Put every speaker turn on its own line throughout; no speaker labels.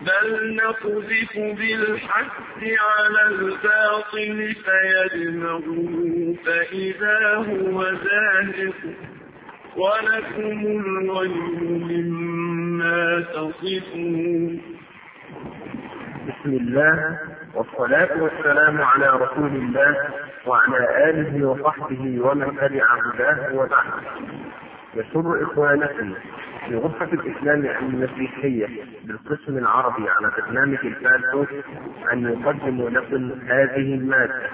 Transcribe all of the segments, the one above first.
بل نقذف بالحق على الباطل فيدمغه فإذا هو زاهق ولكم الويل مما تصفون.
بسم الله والصلاة والسلام على رسول الله وعلى آله وصحبه ومن تبع هداه وبعد. يسر إخوانكم في غرفة الإسلام المسيحية بالقسم العربي على برنامج الفالوس أن يقدموا لكم هذه المادة.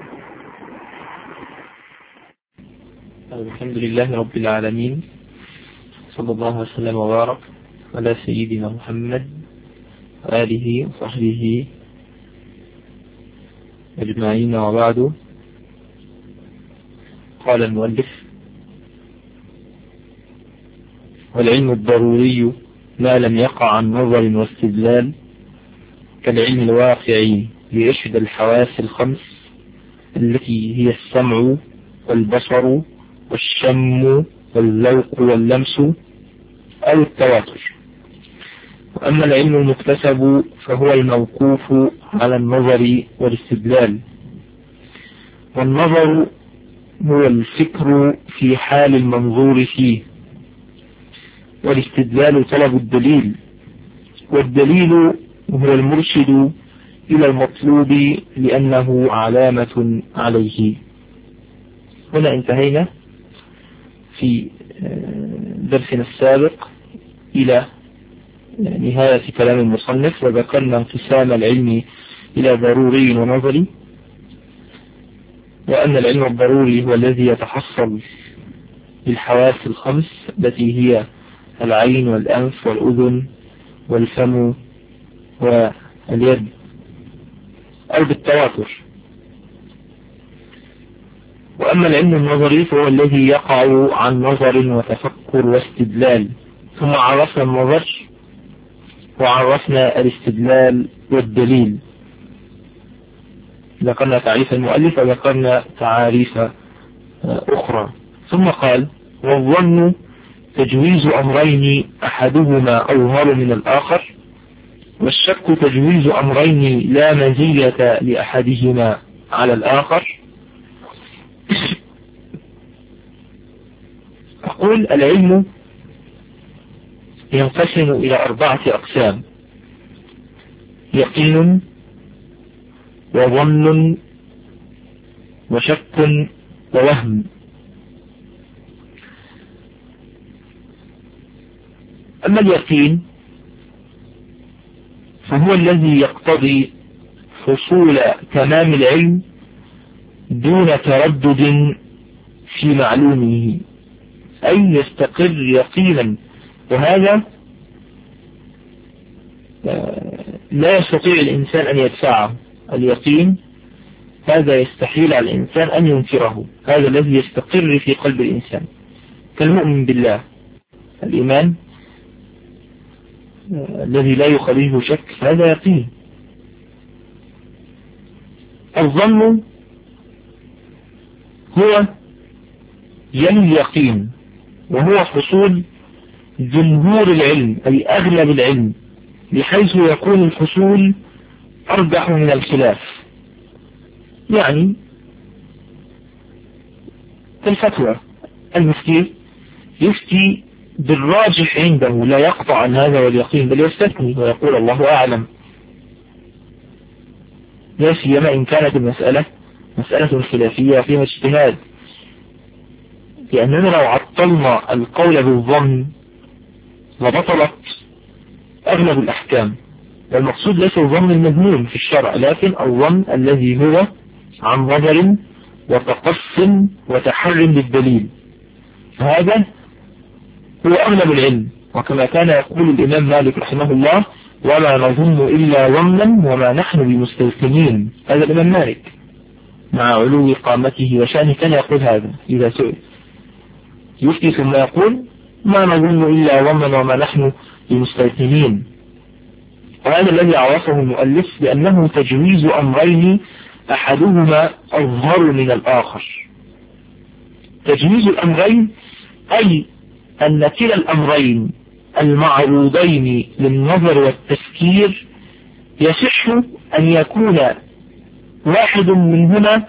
الحمد لله رب العالمين، صلى الله وسلم وبارك على سيدنا محمد وآله وصحبه أجمعين، وبعد. قال المؤلف: والعلم الضروري ما لم يقع عن نظر واستدلال كالعلم الواقعي لإحدى الحواس الخمس التي هي السمع والبصر والشم والذوق واللمس أو التواتر. وأما العلم المكتسب فهو الموقوف على النظر والاستدلال، والنظر هو الفكر في حال المنظور فيه، والاستدلال طلب الدليل، والدليل هو المرشد إلى المطلوب لأنه علامة عليه. هنا انتهينا في درسنا السابق إلى نهاية كلام المصنف، وذكرنا انقسام العلم إلى ضروري ونظري، وأن العلم الضروري هو الذي يتحصل بالحواس الخمس التي هي العين والأنف والأذن والفم واليد أو بالتواتر. وأما العلم النظري فهو الذي يقع عن نظر وتفكر واستدلال. ثم عرفنا النظر وعرفنا الاستدلال والدليل، ذكرنا تعريف المؤلف وذكرنا تعاريف أخرى. ثم قال: والظن تجويز أمرين أحدهما أظهر من الآخر، والشك تجويز أمرين لا مزية لأحدهما على الآخر. أقول: العلم ينقسم إلى 4 أقسام: يقين وظن وشك ووهم. أما اليقين فهو الذي يقتضي حصول تمام العلم دون تردد في معلومه، أي يستقر يقينا، وهذا لا يستطيع الإنسان أن يدفعه. اليقين هذا يستحيل على الإنسان أن ينكره، هذا الذي يستقر في قلب الإنسان كالمؤمن بالله. الإيمان الذي لا يخالجه شك هذا يقين. الظن هو يلي اليقين، وهو حصول جمهور العلم أي أغلب العلم، بحيث يكون الحصول أرجح من الخلاف. يعني الفتوى، المفتي يفتي بالراجح عنده، لا يقطع عن هذا واليقين، بل يستثني ويقول الله أعلم، لا سيما إن كانت المسألة مسألة خلافية فيها اجتهاد، لأننا لو عطلنا القول بالظن لبطلت أغلب الأحكام. والمقصود ليس الظن المذموم في الشرع، لكن الظن الذي هو عن نظر وتقص وتحر للدليل، هذا هو أغلب العلم. وكما كان يقول الإمام مالك رحمه الله: وما نظن إلا ظنا وما نحن بمستيقنين. هذا الإمام مالك مع علو قامته وشأنه كان يقول هذا إذا سئل، يفتي ثم يقول: ما نظن إلا ظنا وما نحن بمستيقنين. وهذا الذي عرفه المؤلف بأنه تجويز أمرين أحدهما أظهر من الآخر. تجويز الأمرين أي أن كلا الأمرين المعروضين للنظر والتفكير يصح أن يكون واحد منهما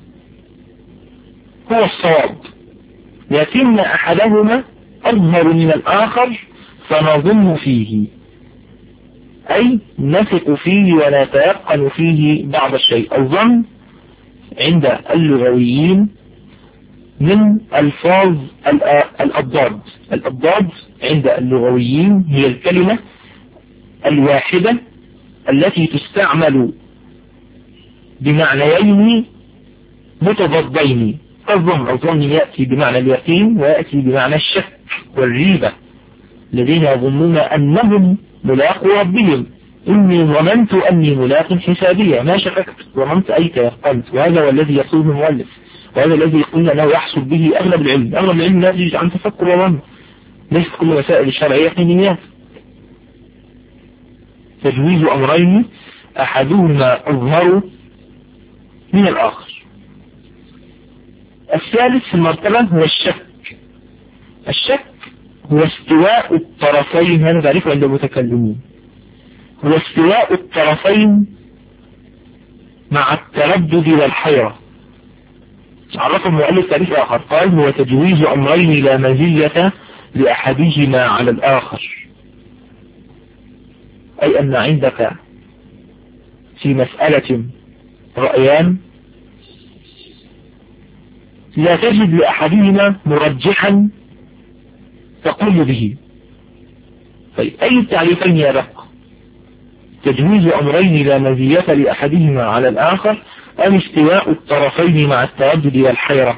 هو الصواب، لكن أحدهما أظهر من الآخر فنظن فيه، أي نثق فيه ونتيقن فيه بعض الشيء. الظن عند اللغويين من ألفاظ الأضداد. الأضداد عند اللغويين هي الكلمة الواحدة التي تستعمل بمعنيين متضادين. الظن يأتي بمعنى اليقين ويأتي بمعنى الشك والريبة. الذين يظنون أنهم ملاقوا ربهم، إني ظننت أني ملاق حسابية، ما شككت، ظننت أي تيقنت. وهذا هو الذي يقوله المؤلف، وهذا الذي يقول أنه يحصل به أغلب العلم. أغلب العلم ناتج عن تفكر وظن، ليس كل وسائل الشرعية يقينيات. تجويز أمرين أحدهما أظهر من الآخر. الثالث في المرتبة هو الشك. الشك هو استواء الطرفين، هذا تعريفه عند المتكلمين، هو استواء الطرفين مع التردد والحيرة. عرف المؤلف تعريف آخر، قال هو تجويز أمرين لا مزية لأحدهما على الآخر، أي أن عندك في مسألة رأيان لا تجد لأحدهما مرجحا تقول به. طيب أي التعريفين يا رق؟ تجويز أمرين لا مزية لأحدهما على الآخر أم استواء الطرفين مع التردد والحيرة؟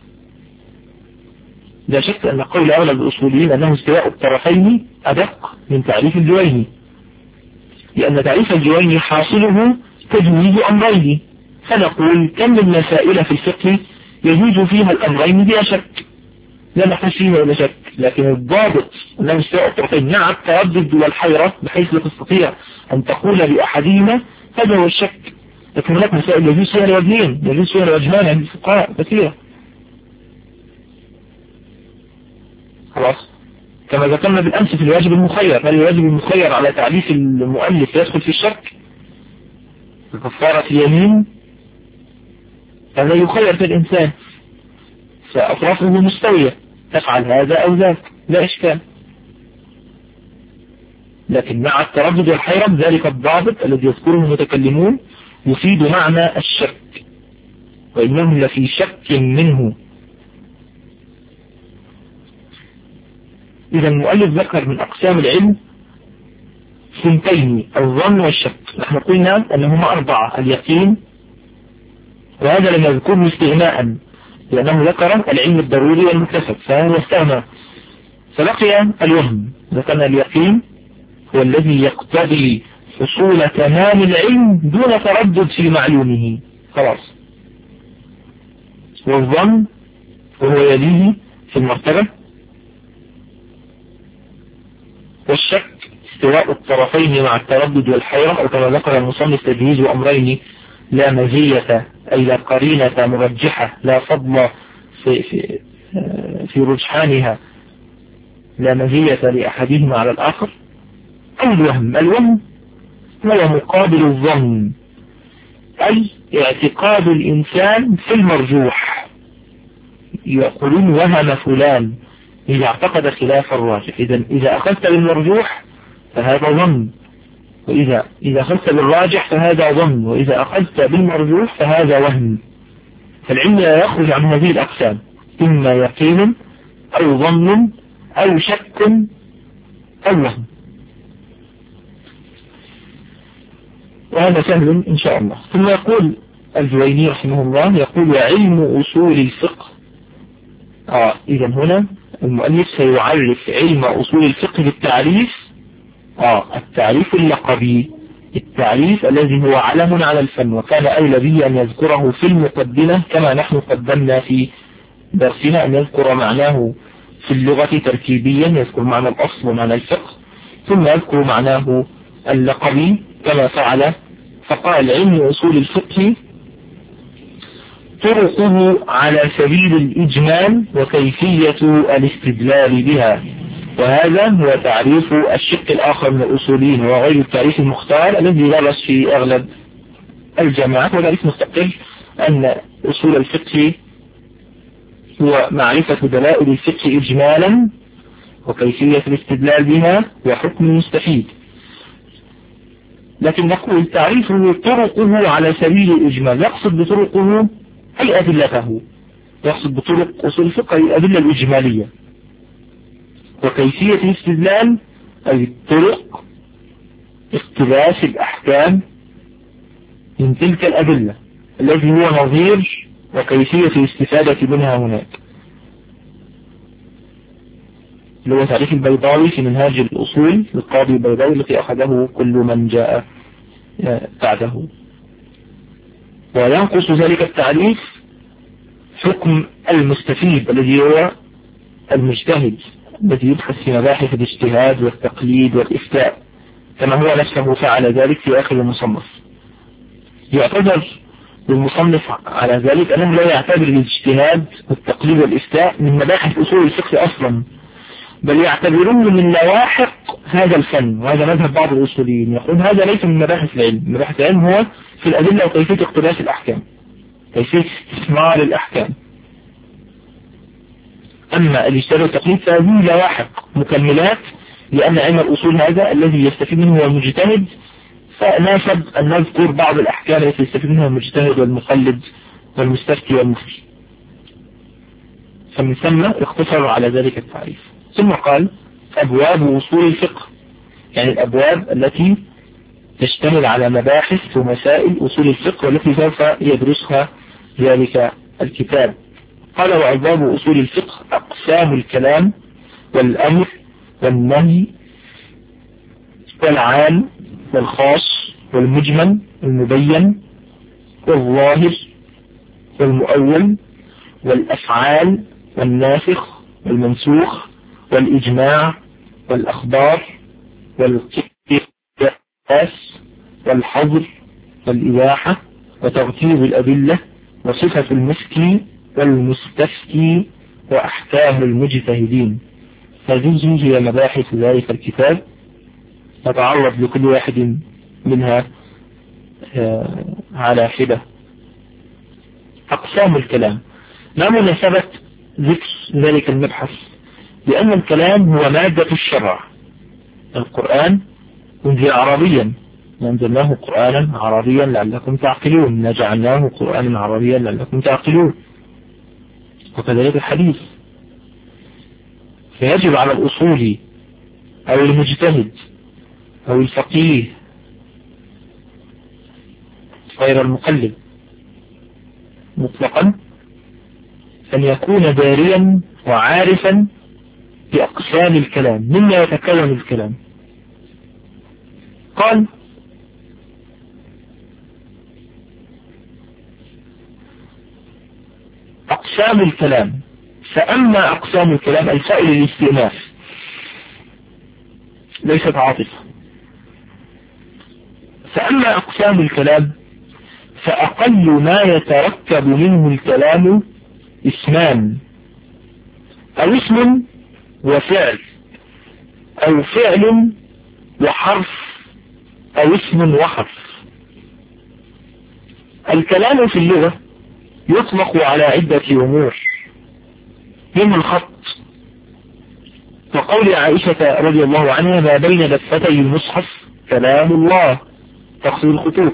لا شك أن قول أغلب الأصوليين أنه استواء الطرفين أدق من تعريف الجويني، لأن تعريف الجويني حاصله تجويز أمرين، فنقول كم من مسائل في الفقه يجوز فيها الأمرين بلا شك، لا نحتاج فيها إلى شك، لكن الضابط أنه استواء الطرفين مع التردد والحيرة بحيث لا تستطيع أن تقول بأحدهما، هذا هو الشك. لكن هناك مسائل يجوز فيها الوجهين، يجوز فيها الوجهان عند الفقهاء كثيرة. خلاص، كما ذكرنا بالأمس في الواجب المخير، هل الواجب المخير على تعريف المؤلف يدخل في الشك؟ في كفارة اليمين هذا يخير في الإنسان، فأطرافه مستوية، تفعل هذا أو ذاك لا إشكال. لكن مع التردد والحيرة ذلك الضابط الذي يذكره المتكلمون يفيد معنى الشك، وإنهم لفي شك منه. إذا المؤلف ذكر من أقسام العلم ثنتين، الظن والشك. نحن قلنا أنهما أربعة: اليقين، وهذا لم يذكره استغناء لأنه ذكر العلم الضروري والمكتسب فهو استغنى. فبقي الوهم. ذكرنا اليقين هو الذي يقتضي حصول تمام العلم دون تردد في معلومه، خلاص. والظن وهو يليه في المرتبة. والشك استواء الطرفين مع التردد والحيرة، أو كما ذكر المصنف تجويز أمرين لا مزية، أي لا قرينة مرجحة، لا فضل في رجحانها، لا مزية لأحدهما على الآخر. أو الوهم هو مقابل الظن، أي اعتقاد الإنسان في المرجوح. يقولون وهم فلان إذا اعتقد خلاف الراجح. إذا أخذت بالمرجوح فهذا ظن، وإذا أخذت بالراجح فهذا ظن، وإذا أخذت بالمرجوح فهذا وهم. فالعلم لا يخرج عن هذه الأقسام، إما يقين أو ظن أو شك أو وهم. وهذا سهل إن شاء الله. ثم يقول الجويني رحمه الله، يقول علم أصول الفقه. إذا هنا المؤلف سيعرف علم أصول الفقه بالتعريف، التعريف اللقبي، التعريف الذي هو علم على الفن، وكان أولى به أن يذكره في المقدمة كما نحن قدمنا في درسنا، أن يذكر معناه في اللغة تركيبيا، يذكر معنى الأصل ومعنى الفقه، ثم يذكر معناه اللقبي كما فعل. فقال علم أصول الفقه طرقه على سبيل الإجمال وكيفية الاستدلال بها. وهذا هو تعريف الشق الآخر من الأصوليين، وغير التعريف المختار الذي درس في أغلب الجامعات. وتعريف مستقل أن أصول الفقه هو معرفة دلائل الفقه إجمالا وكيفية الاستدلال بها وحكم المستفيد. لكن نقول تعريفه طرقه على سبيل الإجمال، يقصد بطرقه أي أدلته، يقصد بطرق أصول الفقه الأدلة الإجمالية، وكيفية الاستدلال أي طرق اقتباس الأحكام من تلك الأدلة التي هو نظير وكيفية الاستفادة منها هناك، اللي هو تعريف البيضاوي في منهاج الأصول للقاضي البيضاوي التي أخذه كل من جاء بعده. وينقص ذلك التعريف حكم المستفيد الذي هو المجتهد الذي يبحث في مباحث الاجتهاد والتقليد والإفتاء، كما هو نفسه فعل ذلك في آخر المصنف. يعتذر للمصنف على ذلك أنه لا يعتبر الاجتهاد والتقليد والإفتاء من مباحث أصول الفقه أصلا، بل يعتبرون من لواحق هذا الفن، وهذا مذهب بعض الأصوليين، يقول هذا ليس من مباحث العلم. مباحث العلم هو في الأدلة وكيفية اقتباس الأحكام، كيفية استثمار الأحكام. أما الاجتهاد والتقليد فهذه لواحق مكملات، لأن علم الأصول هذا الذي يستفيد منه هو المجتهد، فناسب أن نذكر بعض الأحكام التي يستفيد منها المجتهد والمقلد والمستفتي والمفتي. فمن ثم اختصروا على ذلك التعريف. ثم قال أبواب أصول الفقه، يعني الأبواب التي تشتمل على مباحث ومسائل أصول الفقه والتي سوف يدرسها ذلك الكتاب. قال وأبواب أصول الفقه أقسام الكلام والأمر والنهي والعام والخاص والمجمل والمبين والظاهر والمؤول والأفعال والناسخ والمنسوخ والإجماع والأخبار والقياس والحظر والإباحة وترتيب الأدلة وصفة المفتي والمستفتي وأحكام المجتهدين. هذه هي مباحث ذلك الكتاب، نتعرض لكل واحد منها على حدة. أقسام الكلام، ما مناسبة ذكر ذلك المبحث؟ لأن الكلام هو مادة الشرع. القرآن أنزل عربيا، أنزلناه قرآنا عربيا لعلكم تعقلون، جعلناه قرآنا عربيا لعلكم تعقلون، وكذلك الحديث. فيجب على الأصولي أو المجتهد أو الفقيه غير المقلد مطلقا أن يكون داريا وعارفا بأقسام الكلام، مما يتكون الكلام. قال أقسام الكلام، فأما أقسام الكلام الفائل للاستئناف ليست عاطفة. فأما أقسام الكلام فأقل ما يتركب منه الكلام اسمان، أو اسم وفعل، أو فعل وحرف، أو اسم وحرف. الكلام في اللغة يطلق على عدة أمور، من الخط، وقول عائشة رضي الله عنها ما بين دفتي المصحف كلام الله، تقصد الخطوط.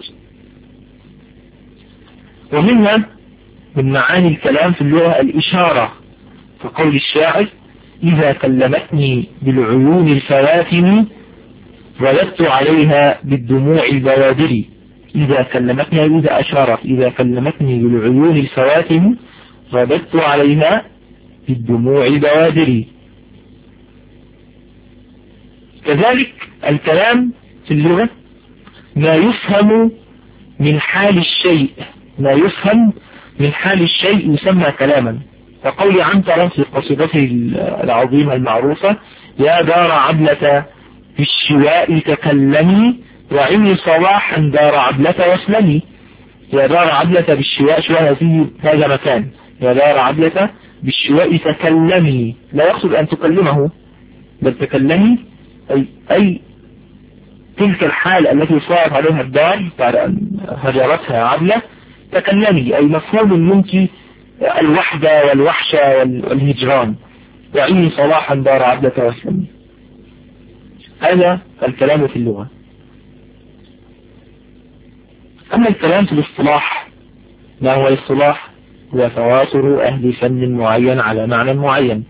ومنها من معاني الكلام في اللغة الإشارة، كقول الشاعر إذا كلمتني بالعيون الفواتن رددت عليها بالدموع البوادر. إذا كلمتني، إذا أشارت، إذا كلمتني بالعيون الفواتن رددت عليها بالدموع البوادر. كذلك الكلام في اللغة ما يفهم من حال الشيء، ما يفهم من حال الشيء يسمى كلاما. فقول عنترة في قصيدته العظيمة المعروفة يا دار عبلة بالشواء تكلمي وعمي صباحا دار عبلة واسلمي. يا دار عبلة بالشواء، شواء هذا مكان، يا دار عبلة بالشواء تكلمي، لا يقصد أن تكلمه، بل تكلمي أي تلك الحال التي صارت عليها الدار بعد أن هجرتها عبلة، تكلمي أي مفهوم منك الوحدة والوحشة والهجران، وعيني صلاحا دار عبلة واسلمي. هذا الكلام في اللغة. أما الكلام في الاصطلاح، ما هو الاصطلاح؟ هو تواتر أهل فن معين على معنى معين.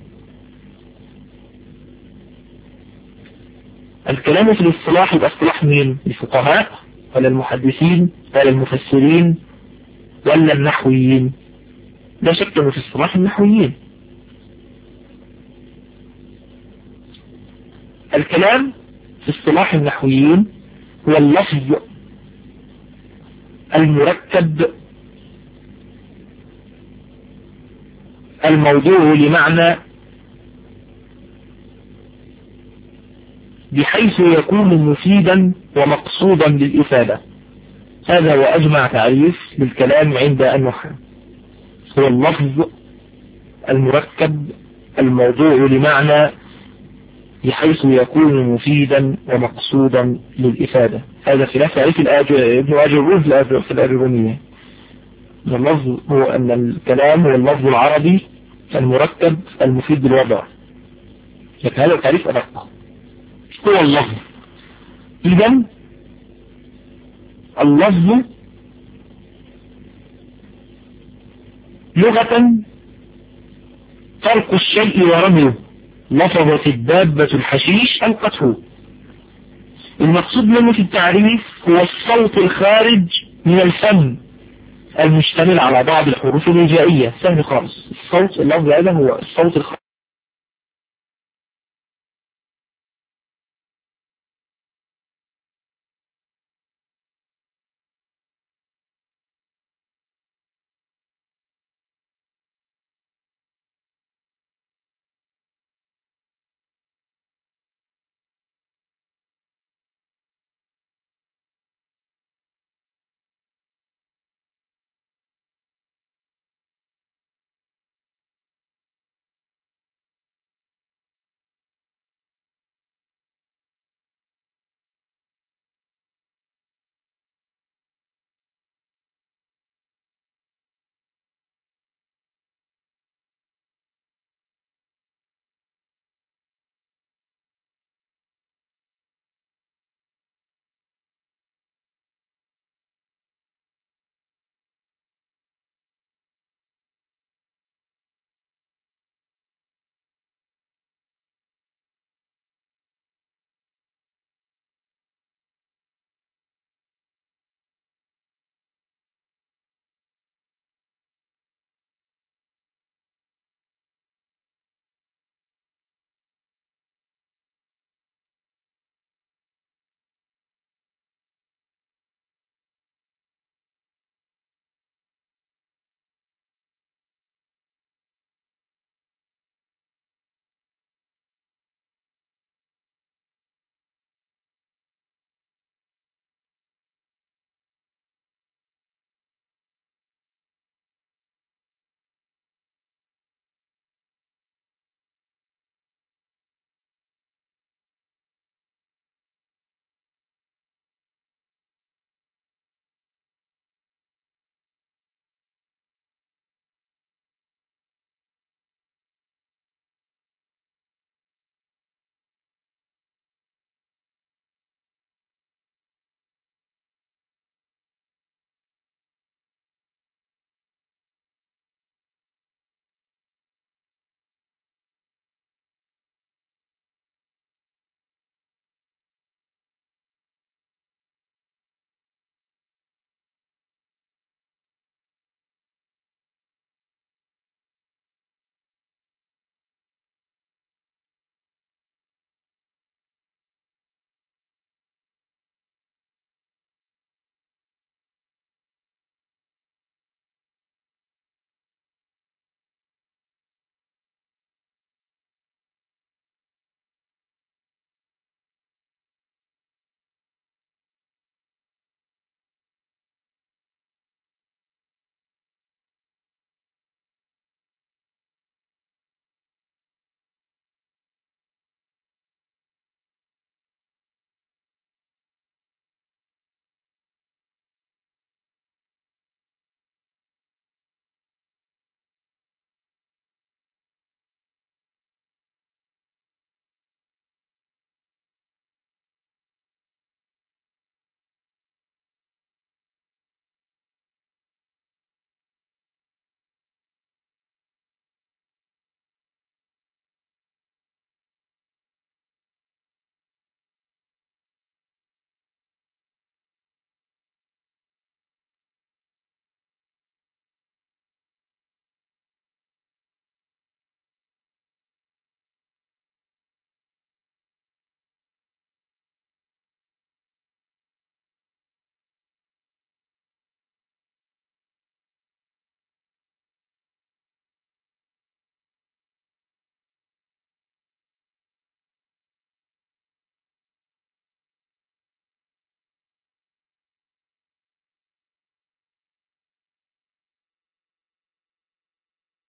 الكلام في الاصطلاح يبقى اصطلاح مين؟ الفقهاء ولا المحدثين ولا المفسرين ولا النحويين؟ لا شك أنه في اصطلاح النحويين. الكلام في اصطلاح النحويين هو اللفظ المركب الموضوع لمعنى بحيث يكون مفيدا ومقصودا للإفادة. هذا هو أجمع تعريف للكلام عند النحاة، هو اللفظ المركب الموضوع لمعنى بحيث يكون مفيدا ومقصودا للإفادة. هذا خلاف تعريف ابن آجروز في الآجرومية. اللفظ هو أن الكلام هو اللفظ العربي المركب المفيد بالوضع، لكن هذا التعريف أدق، هو اللفظ. إذن اللفظ لغة ترك الشيء ورميه، لفظت الدابة الحشيش ألقته. المقصود منه في التعريف هو الصوت الخارج من الفم المشتمل على بعض الحروف الهجائية. سهل خالص، الصوت اللفظ هذا هو الصوت الخارج